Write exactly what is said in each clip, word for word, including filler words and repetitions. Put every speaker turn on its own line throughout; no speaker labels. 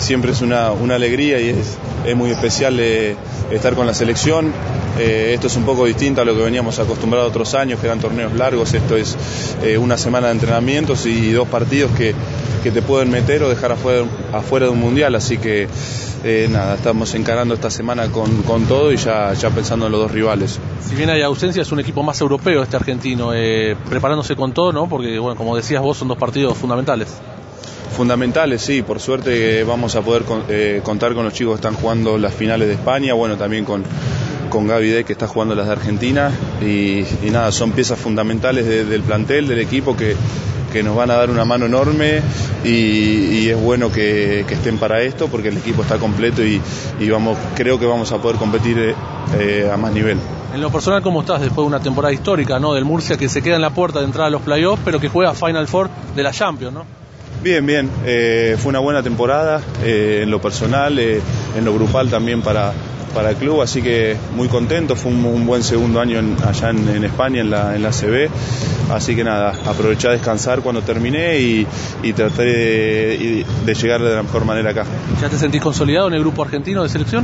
siempre es una, una alegría y es, es muy especial eh, estar con la selección. Eh, esto es un poco distinto a lo que veníamos acostumbrados otros años, que eran torneos largos. Esto es eh, una semana de entrenamientos y dos partidos que, que te pueden meter o dejar afuera, afuera de un mundial, así que eh, nada, estamos encarando esta semana con, con todo y ya, ya pensando en los dos rivales.
Si bien hay ausencia, es un equipo más europeo este argentino, eh, preparándose con todo, ¿no? Porque, bueno, como decías vos, son dos partidos fundamentales.
Fundamentales, sí, por suerte vamos a poder eh, contar con los chicos que están jugando las finales de España, bueno, también con, con Gaby De, que está jugando las de Argentina, y, y nada, son piezas fundamentales de, del plantel, del equipo, que, que nos van a dar una mano enorme, y, y es bueno que, que estén para esto, porque el equipo está completo y, y vamos, creo que vamos a poder competir eh, a más nivel.
En lo personal, ¿cómo estás después de una temporada histórica, ¿no? Del Murcia, que se queda en la puerta de entrada a los playoffs, pero que juega Final Four de la Champions, ¿no?
Bien, bien, eh, fue una buena temporada eh, en lo personal, eh, en lo grupal también para, para el club, así que muy contento. Fue un, un buen segundo año en, allá en, en España, en la, en la A C B, así que nada, aproveché a descansar cuando terminé y, y traté de, de llegar de la mejor manera acá.
¿Ya te sentís consolidado en el grupo argentino de selección?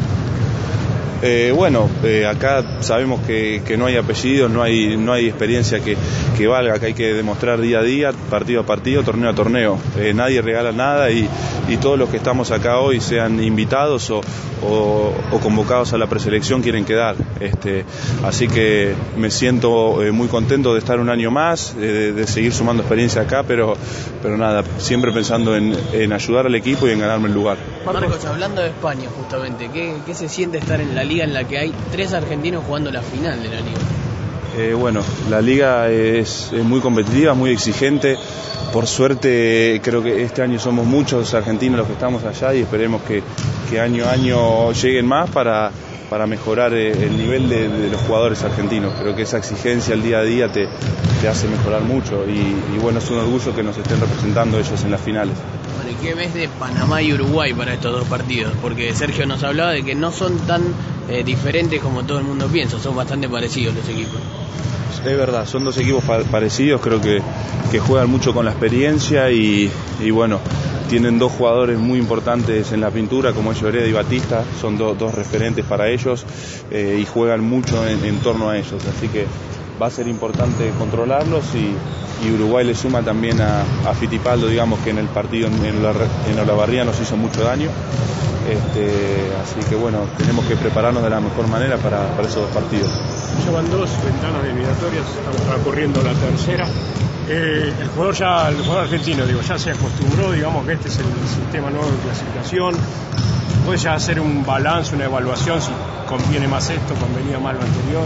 Eh, bueno, eh, acá sabemos que, que no hay apellidos, no hay, no hay experiencia que, que valga, que hay que demostrar día a día, partido a partido, torneo a torneo. Eh, nadie regala nada y, y todos los que estamos acá hoy, sean invitados o, o, o convocados a la preselección, quieren quedar. Este, así que me siento eh, muy contento de estar un año más, eh, de, de seguir sumando experiencia acá, pero, pero nada, siempre pensando en, en ayudar al equipo y en ganarme el lugar.
Marcos, hablando de España justamente, ¿qué, qué se siente estar en la liga en la que hay tres argentinos jugando la final de la liga?
Eh, bueno, la liga es, es muy competitiva, muy exigente. Por suerte creo que este año somos muchos argentinos los que estamos allá y esperemos que, que año a año lleguen más para, para mejorar el nivel de, de los jugadores argentinos. Creo que esa exigencia al día a día te, te hace mejorar mucho y, y bueno, es un orgullo que nos estén representando ellos en las finales.
Bueno, ¿y qué ves de Panamá y Uruguay para estos dos partidos? Porque Sergio nos hablaba de que no son tan eh, diferentes como todo el mundo piensa, son bastante parecidos los equipos.
Es verdad, son dos equipos pa parecidos, creo que, que juegan mucho con la experiencia y, y bueno, tienen dos jugadores muy importantes en la pintura como es Lloreda y Batista, son do, dos referentes para ellos eh, y juegan mucho en, en torno a ellos, así que va a ser importante controlarlos y, y Uruguay le suma también a, a Fittipaldo, digamos que en el partido en, en, la, en Olavarría nos hizo mucho daño. Este, así que bueno, tenemos que prepararnos de la mejor manera para, para esos dos partidos.
Llevan dos ventanas eliminatorias, estamos recorriendo la tercera. Eh, el jugador ya, el jugador argentino, digo, ya se acostumbró, digamos que este es el sistema nuevo de clasificación. Puede ya hacer un balance, una evaluación si conviene más esto, convenía más lo anterior.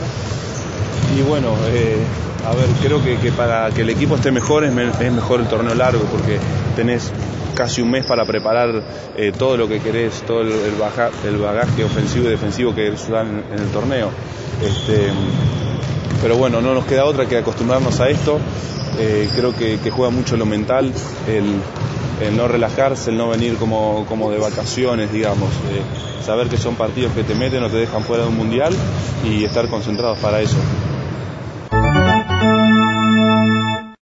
Y bueno, eh, a ver, creo que, que para que el equipo esté mejor es, me, es mejor el torneo largo, porque tenés casi un mes para preparar eh, todo lo que querés, todo el, el, baja, el bagaje ofensivo y defensivo que querés usar en, en el torneo. Este, pero bueno, no nos queda otra que acostumbrarnos a esto. Eh, creo que, que juega mucho lo mental, el, el no relajarse, el no venir como, como de vacaciones, digamos. Eh, saber que son partidos que te meten o te dejan fuera de un mundial y estar concentrados para eso.